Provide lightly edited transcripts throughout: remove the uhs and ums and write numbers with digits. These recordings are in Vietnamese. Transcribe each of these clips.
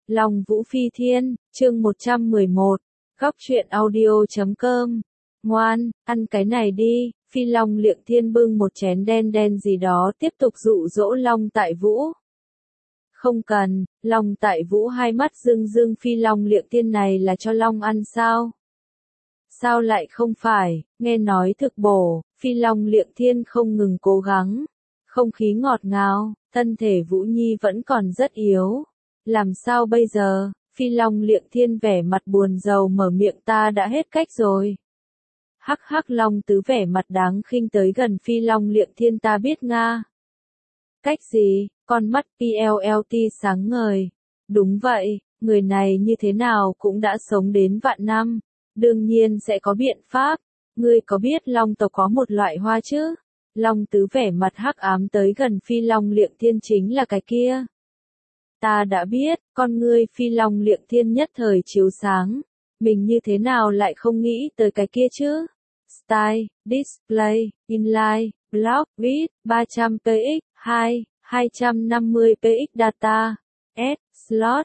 Long Vũ Phi Thiên, chương 111, góc truyện audio.com. Ngoan, ăn cái này đi. Phi Long Liệng Thiên bưng một chén đen đen gì đó tiếp tục dụ dỗ Long Tại Vũ. Không cần. Long Tại Vũ hai mắt rưng rưng. Phi Long Liệng Thiên này là cho Long ăn sao? Sao lại không phải? Nghe nói thực bổ. Phi Long Liệng Thiên không ngừng cố gắng. Không khí ngọt ngào, thân thể Vũ Nhi vẫn còn rất yếu. Làm sao bây giờ? Phi Long Liệng Thiên vẻ mặt buồn rầu mở miệng, ta đã hết cách rồi. Hắc hắc, Long Tứ vẻ mặt đáng khinh tới gần Phi Long Liệng Thiên, ta biết nga. Cách gì? Con mắt PLLT sáng ngời. Đúng vậy, người này như thế nào cũng đã sống đến vạn năm. Đương nhiên sẽ có biện pháp. Ngươi có biết Long tộc có một loại hoa chứ? Long Tứ vẻ mặt hắc ám tới gần Phi Long Liệng Thiên, chính là cái kia. Ta đã biết. Con ngươi Phi Long Liệng Thiên nhất thời chiếu sáng. Mình như thế nào lại không nghĩ tới cái kia chứ? Style, Display, Inline, Block, Viết, 300px, 250px Data, S, Slot,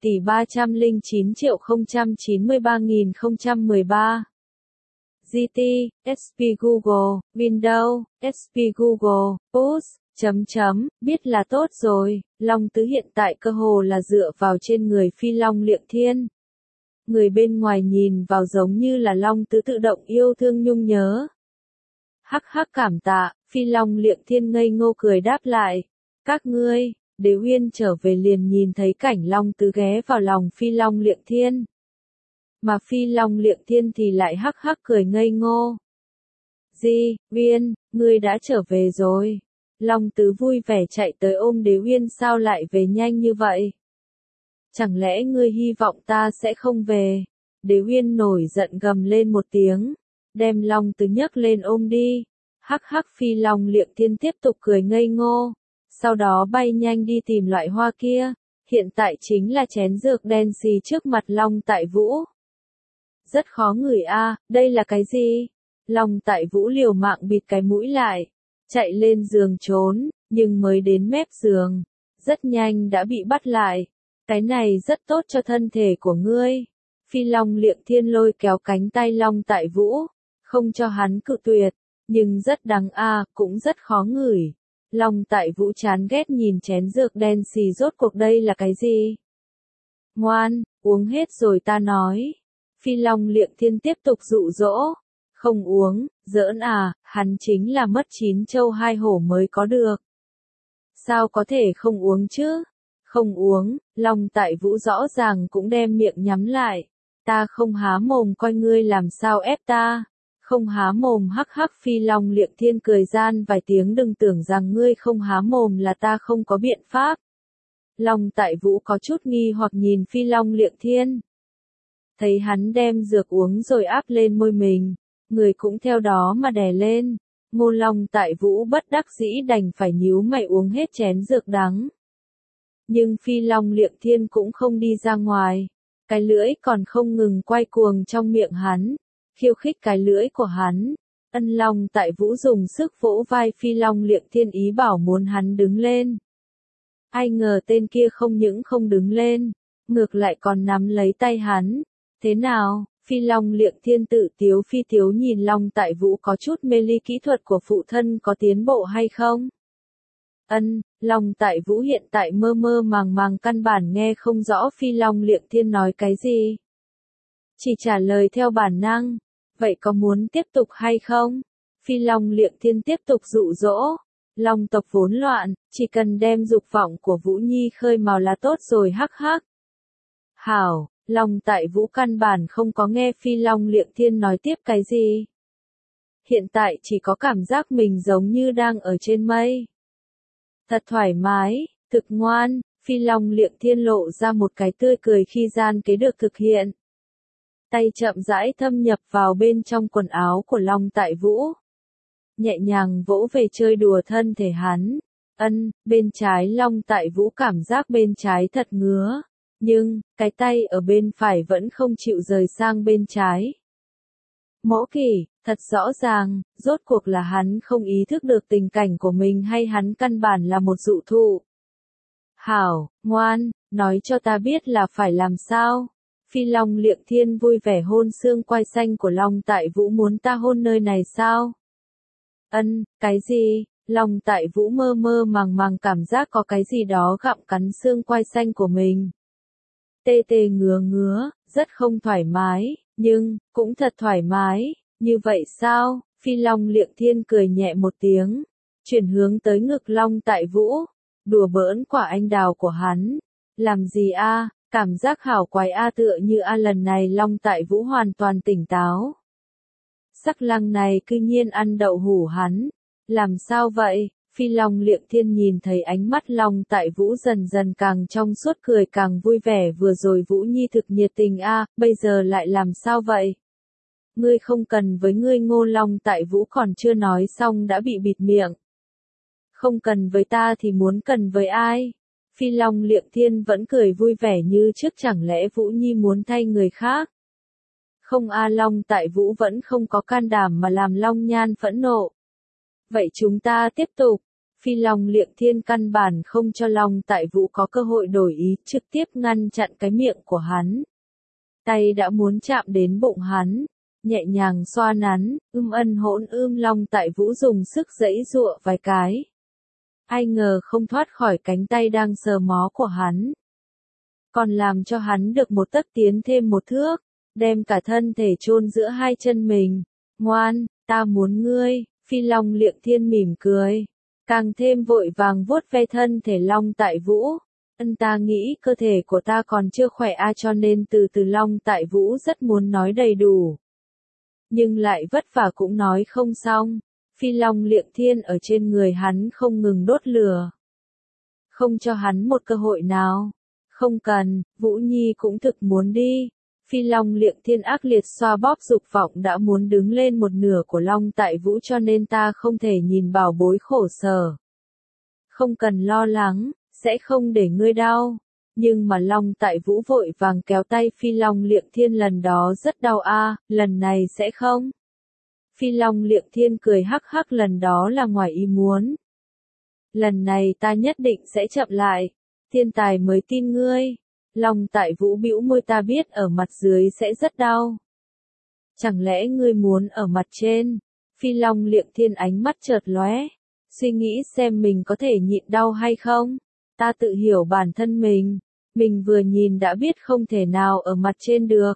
7.309.093.013. GT, SP Google, Windows, SP Google, Post, biết là tốt rồi. Long Tứ hiện tại cơ hồ là dựa vào trên người Phi Long Liệng Thiên. Người bên ngoài nhìn vào giống như là Long Tứ tự động yêu thương nhung nhớ. Hắc hắc, cảm tạ. Phi Long Liệng Thiên ngây ngô cười đáp lại. Các ngươi. Đế Uyên trở về liền nhìn thấy cảnh Long Tứ ghé vào lòng Phi Long Liệng Thiên. Mà Phi Long Liệng Thiên thì lại hắc hắc cười ngây ngô. Di, Uyên, ngươi đã trở về rồi. Long Tứ vui vẻ chạy tới ôm Đế Uyên, sao lại về nhanh như vậy? Chẳng lẽ ngươi hy vọng ta sẽ không về? Đế Uyên nổi giận gầm lên một tiếng, đem Long Tứ nhấc lên ôm đi. Hắc hắc, Phi Long Liệng Thiên tiếp tục cười ngây ngô, sau đó bay nhanh đi tìm loại hoa kia, hiện tại chính là chén dược đen xì trước mặt Long Tại Vũ. Rất khó ngửi a, đây là cái gì? Long Tại Vũ liều mạng bịt cái mũi lại, chạy lên giường trốn, nhưng mới đến mép giường, rất nhanh đã bị bắt lại. Cái này rất tốt cho thân thể của ngươi. Phi Long Liệng Thiên lôi kéo cánh tay Long Tại Vũ, không cho hắn cự tuyệt, nhưng rất đắng a, cũng rất khó ngửi. Long Tại Vũ chán ghét nhìn chén dược đen xì, rốt cuộc đây là cái gì? Ngoan, uống hết rồi ta nói. Phi Long Liệng Thiên tiếp tục dụ dỗ. Không uống, giỡn à, hắn chính là mất 9 châu 2 hổ mới có được. Sao có thể không uống chứ? Không uống. Long Tại Vũ rõ ràng cũng đem miệng nhắm lại. Ta không há mồm, coi ngươi làm sao ép ta. Không há mồm, hắc hắc. Phi Long Liệng Thiên cười gian vài tiếng, đừng tưởng rằng ngươi không há mồm là ta không có biện pháp. Long Tại Vũ có chút nghi hoặc nhìn Phi Long Liệng Thiên. Thấy hắn đem dược uống rồi áp lên môi mình, người cũng theo đó mà đè lên. Ngô Long Tại Vũ bất đắc dĩ đành phải nhíu mày uống hết chén dược đắng. Nhưng Phi Long Liệng Thiên cũng không đi ra ngoài, cái lưỡi còn không ngừng quay cuồng trong miệng hắn, khiêu khích cái lưỡi của hắn. Ân Long Tại Vũ dùng sức vỗ vai Phi Long Liệng Thiên, ý bảo muốn hắn đứng lên. Ai ngờ tên kia không những không đứng lên, ngược lại còn nắm lấy tay hắn. Thế nào? Phi Long Liệng Thiên tự tiếu phi tiếu nhìn Long Tại Vũ, có chút mê ly, kỹ thuật của phụ thân có tiến bộ hay không? Long Tại Vũ hiện tại mơ mơ màng màng, căn bản nghe không rõ Phi Long Liệng Thiên nói cái gì. Chỉ trả lời theo bản năng. Vậy có muốn tiếp tục hay không? Phi Long Liệng Thiên tiếp tục dụ dỗ. Long tộc vốn loạn, chỉ cần đem dục vọng của Vũ Nhi khơi mào là tốt rồi, hắc hắc. Hảo. Long Tại Vũ căn bản không có nghe Phi Long Liệng Thiên nói tiếp cái gì. Hiện tại chỉ có cảm giác mình giống như đang ở trên mây. Thật thoải mái, thực ngoan. Phi Long Liệng Thiên lộ ra một cái tươi cười khi gian kế được thực hiện. Tay chậm rãi thâm nhập vào bên trong quần áo của Long Tại Vũ, nhẹ nhàng vỗ về chơi đùa thân thể hắn. Bên trái Long Tại Vũ cảm giác bên trái thật ngứa, nhưng cái tay ở bên phải vẫn không chịu rời sang bên trái. Mỗ Kỳ, thật rõ ràng, rốt cuộc là hắn không ý thức được tình cảnh của mình, hay hắn căn bản là một dụ thụ. Hảo, ngoan, nói cho ta biết là phải làm sao. Phi Long Liệng Thiên vui vẻ hôn xương quai xanh của Long Tại Vũ, muốn ta hôn nơi này sao? Ân, cái gì? Long Tại Vũ mơ mơ màng màng cảm giác có cái gì đó gặm cắn xương quai xanh của mình. Tê tê ngứa ngứa, rất không thoải mái, nhưng, cũng thật thoải mái, như vậy sao? Phi Long Liệng Thiên cười nhẹ một tiếng, chuyển hướng tới ngực Long Tại Vũ, đùa bỡn quả anh đào của hắn. Làm gì a? Cảm giác hảo quái a, tựa như a. Lần này Long Tại Vũ hoàn toàn tỉnh táo. Sắc lang này cư nhiên ăn đậu hủ hắn. Làm sao vậy? Phi Long Liệng Thiên nhìn thấy ánh mắt Long Tại Vũ dần dần càng trong suốt, cười càng vui vẻ, vừa rồi Vũ Nhi thực nhiệt tình a, bây giờ lại làm sao vậy? Ngươi không cần với ngươi Ngô. Long Tại Vũ còn chưa nói xong đã bị bịt miệng. Không cần với ta thì muốn cần với ai? Phi Long Liệng Thiên vẫn cười vui vẻ như trước, chẳng lẽ Vũ Nhi muốn thay người khác? Không a. Long Tại Vũ vẫn không có can đảm mà làm Long Nhan phẫn nộ. Vậy chúng ta tiếp tục. Phi Long Liệng Thiên căn bản không cho Long Tại Vũ có cơ hội đổi ý, trực tiếp ngăn chặn cái miệng của hắn. Tay đã muốn chạm đến bụng hắn, nhẹ nhàng xoa nắn, ân hỗn Long Tại Vũ dùng sức giãy giụa vài cái. Ai ngờ không thoát khỏi cánh tay đang sờ mó của hắn. Còn làm cho hắn được một tấc tiến thêm một thước, đem cả thân thể chôn giữa hai chân mình. Ngoan, ta muốn ngươi. Phi Long Liệng Thiên mỉm cười, càng thêm vội vàng vuốt ve thân thể Long Tại Vũ. Ta nghĩ cơ thể của ta còn chưa khỏe a, cho nên từ từ. Long Tại Vũ rất muốn nói đầy đủ, nhưng lại vất vả cũng nói không xong. Phi Long Liệng Thiên ở trên người hắn không ngừng đốt lửa, không cho hắn một cơ hội nào. Không cần, Vũ Nhi cũng thực muốn đi. Phi Long Liệng Thiên ác liệt xoa bóp dục vọng đã muốn đứng lên một nửa của Long Tại Vũ, cho nên ta không thể nhìn bảo bối khổ sở. Không cần lo lắng, sẽ không để ngươi đau. Nhưng mà Long Tại Vũ vội vàng kéo tay Phi Long Liệng Thiên, lần đó rất đau a, lần này sẽ không. Phi Long Liệng Thiên cười hắc hắc, lần đó là ngoài ý muốn. Lần này ta nhất định sẽ chậm lại. Thiên tài mới tin ngươi. Long Tại Vũ bĩu môi, ta biết ở mặt dưới sẽ rất đau. Chẳng lẽ ngươi muốn ở mặt trên? Phi Long Liệng Thiên ánh mắt chợt lóe, suy nghĩ xem mình có thể nhịn đau hay không. Ta tự hiểu bản thân mình vừa nhìn đã biết không thể nào ở mặt trên được.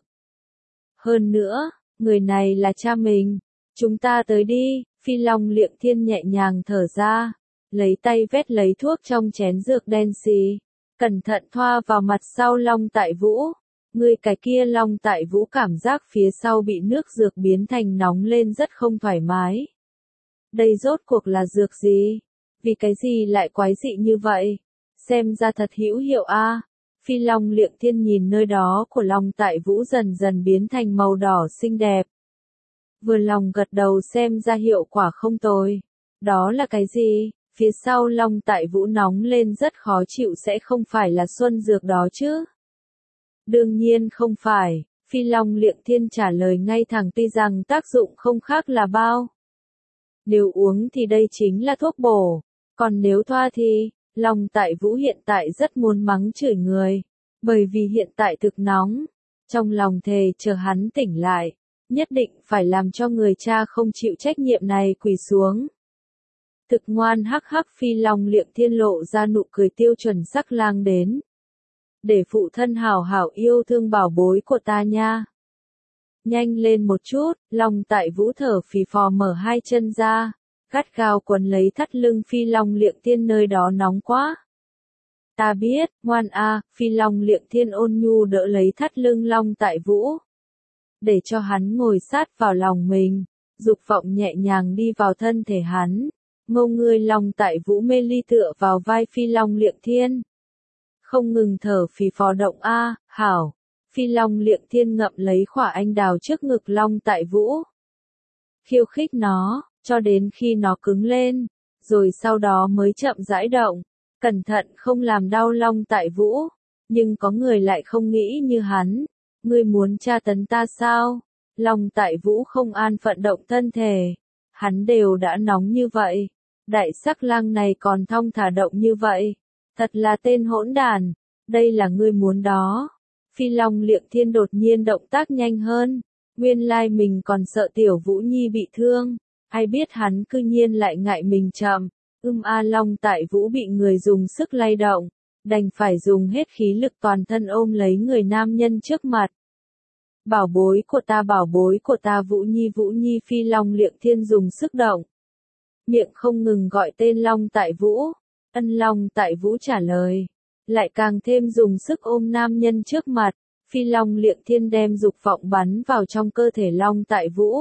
Hơn nữa, người này là cha mình. Chúng ta tới đi. Phi Long Liệng Thiên nhẹ nhàng thở ra, lấy tay vét lấy thuốc trong chén dược đen xì, cẩn thận thoa vào mặt sau Long Tại Vũ. Ngươi cái kia. Long Tại Vũ cảm giác phía sau bị nước dược biến thành nóng lên, rất không thoải mái. Đây rốt cuộc là dược gì? Vì cái gì lại quái dị như vậy? Xem ra thật hữu hiệu a. Phi Long Liệng Thiên nhìn nơi đó của Long Tại Vũ dần dần biến thành màu đỏ xinh đẹp. Vừa lòng gật đầu, xem ra hiệu quả không tồi. Đó là cái gì? Phía sau Long Tại Vũ nóng lên rất khó chịu, sẽ không phải là xuân dược đó chứ? Đương nhiên không phải. Phi Long Liệng Thiên trả lời ngay thẳng, tuy rằng tác dụng không khác là bao. Nếu uống thì đây chính là thuốc bổ, còn nếu thoa thì. Long Tại Vũ hiện tại rất muốn mắng chửi người, bởi vì hiện tại thực nóng. Trong lòng thề chờ hắn tỉnh lại, nhất định phải làm cho người cha không chịu trách nhiệm này quỳ xuống. Thực ngoan hắc hắc. Phi Long Liệng Thiên lộ ra nụ cười tiêu chuẩn, sắc lang đến. Để phụ thân hảo hảo yêu thương bảo bối của ta nha. Nhanh lên một chút. Long Tại Vũ thở phì phò mở hai chân ra, gắt gao quấn lấy thắt lưng Phi Long Liệng Thiên, nơi đó nóng quá. Ta biết, ngoan a. Phi Long Liệng Thiên ôn nhu đỡ lấy thắt lưng Long Tại Vũ, để cho hắn ngồi sát vào lòng mình, dục vọng nhẹ nhàng đi vào thân thể hắn. Ngô ngươi. Long Tại Vũ mê ly tựa vào vai Phi Long Liệng Thiên, không ngừng thở phì phò động a. Hảo. Phi Long Liệng Thiên ngậm lấy quả anh đào trước ngực Long Tại Vũ, khiêu khích nó, cho đến khi nó cứng lên, rồi sau đó mới chậm rãi động, cẩn thận không làm đau Long Tại Vũ. Nhưng có người lại không nghĩ như hắn. Ngươi muốn tra tấn ta sao? Long Tại Vũ không an phận động thân thể. Hắn đều đã nóng như vậy, đại sắc lang này còn thong thả động như vậy. Thật là tên hỗn đản, đây là ngươi muốn đó. Phi Long Liệng Thiên đột nhiên động tác nhanh hơn, nguyên lai mình còn sợ Tiểu Vũ Nhi bị thương, ai biết hắn cư nhiên lại ngại mình chậm. A Long Tại Vũ bị người dùng sức lay động, đành phải dùng hết khí lực toàn thân ôm lấy người nam nhân trước mặt. Bảo bối của ta Vũ Nhi Phi Long Liệng Thiên dùng sức động. Miệng không ngừng gọi tên Long Tại Vũ, Long Tại Vũ trả lời, lại càng thêm dùng sức ôm nam nhân trước mặt. Phi Long Liệng Thiên đem dục vọng bắn vào trong cơ thể Long Tại Vũ.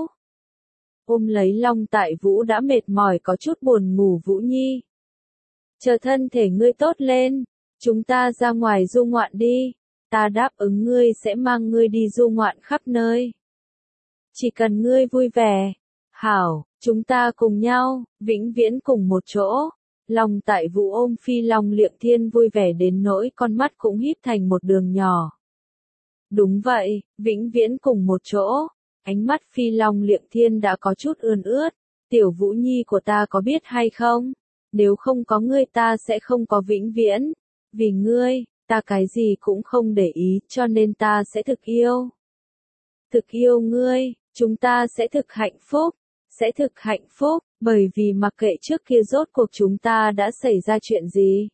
Ôm lấy Long Tại Vũ đã mệt mỏi có chút buồn ngủ Vũ Nhi. Chờ thân thể ngươi tốt lên, chúng ta ra ngoài du ngoạn đi, ta đáp ứng ngươi sẽ mang ngươi đi du ngoạn khắp nơi. Chỉ cần ngươi vui vẻ, hảo, chúng ta cùng nhau, vĩnh viễn cùng một chỗ. Long Tại Vũ ôm Phi Long Liệng Thiên vui vẻ đến nỗi con mắt cũng híp thành một đường nhỏ. Đúng vậy, vĩnh viễn cùng một chỗ. Ánh mắt Phi Long Liệng Thiên đã có chút ươn ướt. Tiểu Vũ Nhi của ta có biết hay không? Nếu không có ngươi ta sẽ không có vĩnh viễn. Vì ngươi, ta cái gì cũng không để ý cho nên ta sẽ thực yêu. Thực yêu ngươi, chúng ta sẽ thực hạnh phúc. Sẽ thực hạnh phúc, bởi vì mặc kệ trước kia rốt cuộc chúng ta đã xảy ra chuyện gì.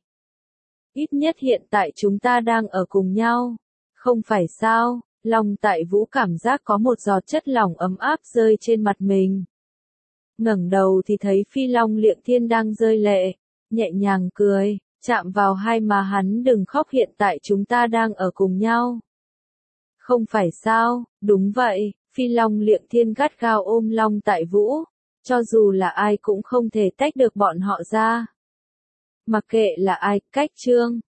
Ít nhất hiện tại chúng ta đang ở cùng nhau. Không phải sao? Long Tại Vũ cảm giác có một giọt chất lỏng ấm áp rơi trên mặt mình. Ngẩng đầu thì thấy Phi Long Liệng Thiên đang rơi lệ, nhẹ nhàng cười, chạm vào hai má hắn đừng khóc hiện tại chúng ta đang ở cùng nhau. Không phải sao, đúng vậy, Phi Long Liệng Thiên gắt gao ôm Long Tại Vũ, cho dù là ai cũng không thể tách được bọn họ ra. Mặc kệ là ai, cách chương.